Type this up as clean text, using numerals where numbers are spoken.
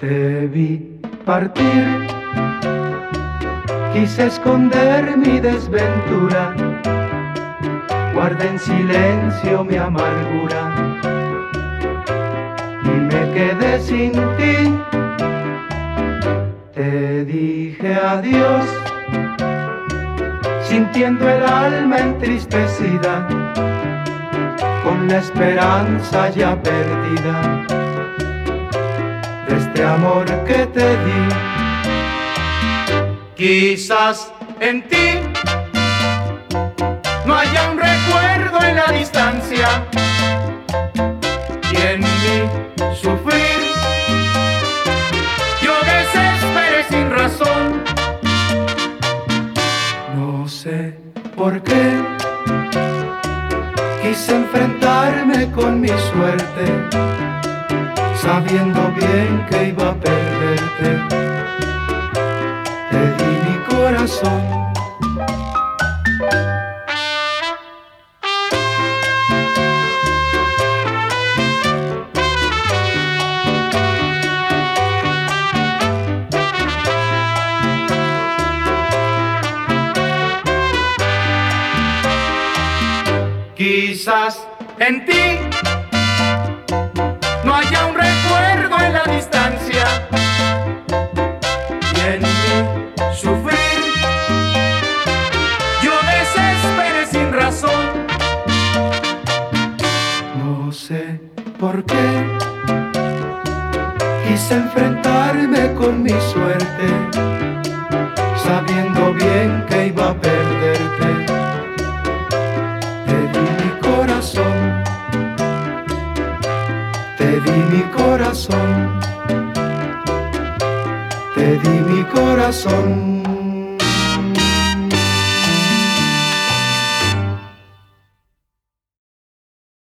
Te vi partir, quise esconder mi desventura, guardé en silencio mi amargura y me quedé sin ti. Te dije adiós, sintiendo el alma entristecida, con la esperanza ya perdida de este amor que te di. Quizás en ti no haya un recuerdo en la distancia, y en mi sufrir yo desesperé sin razón. No sé por qué quise enfrentarme con mi suerte, sabiendo bien que iba a perderte. Te di mi corazón. Quizás en ti no haya un recuerdo en la distancia, y en mi sufrir yo desesperé sin razón. No sé por qué quise enfrentarme con mi suerte, sabiendo bien que iba a perderte. Te di mi corazón, te di mi corazón.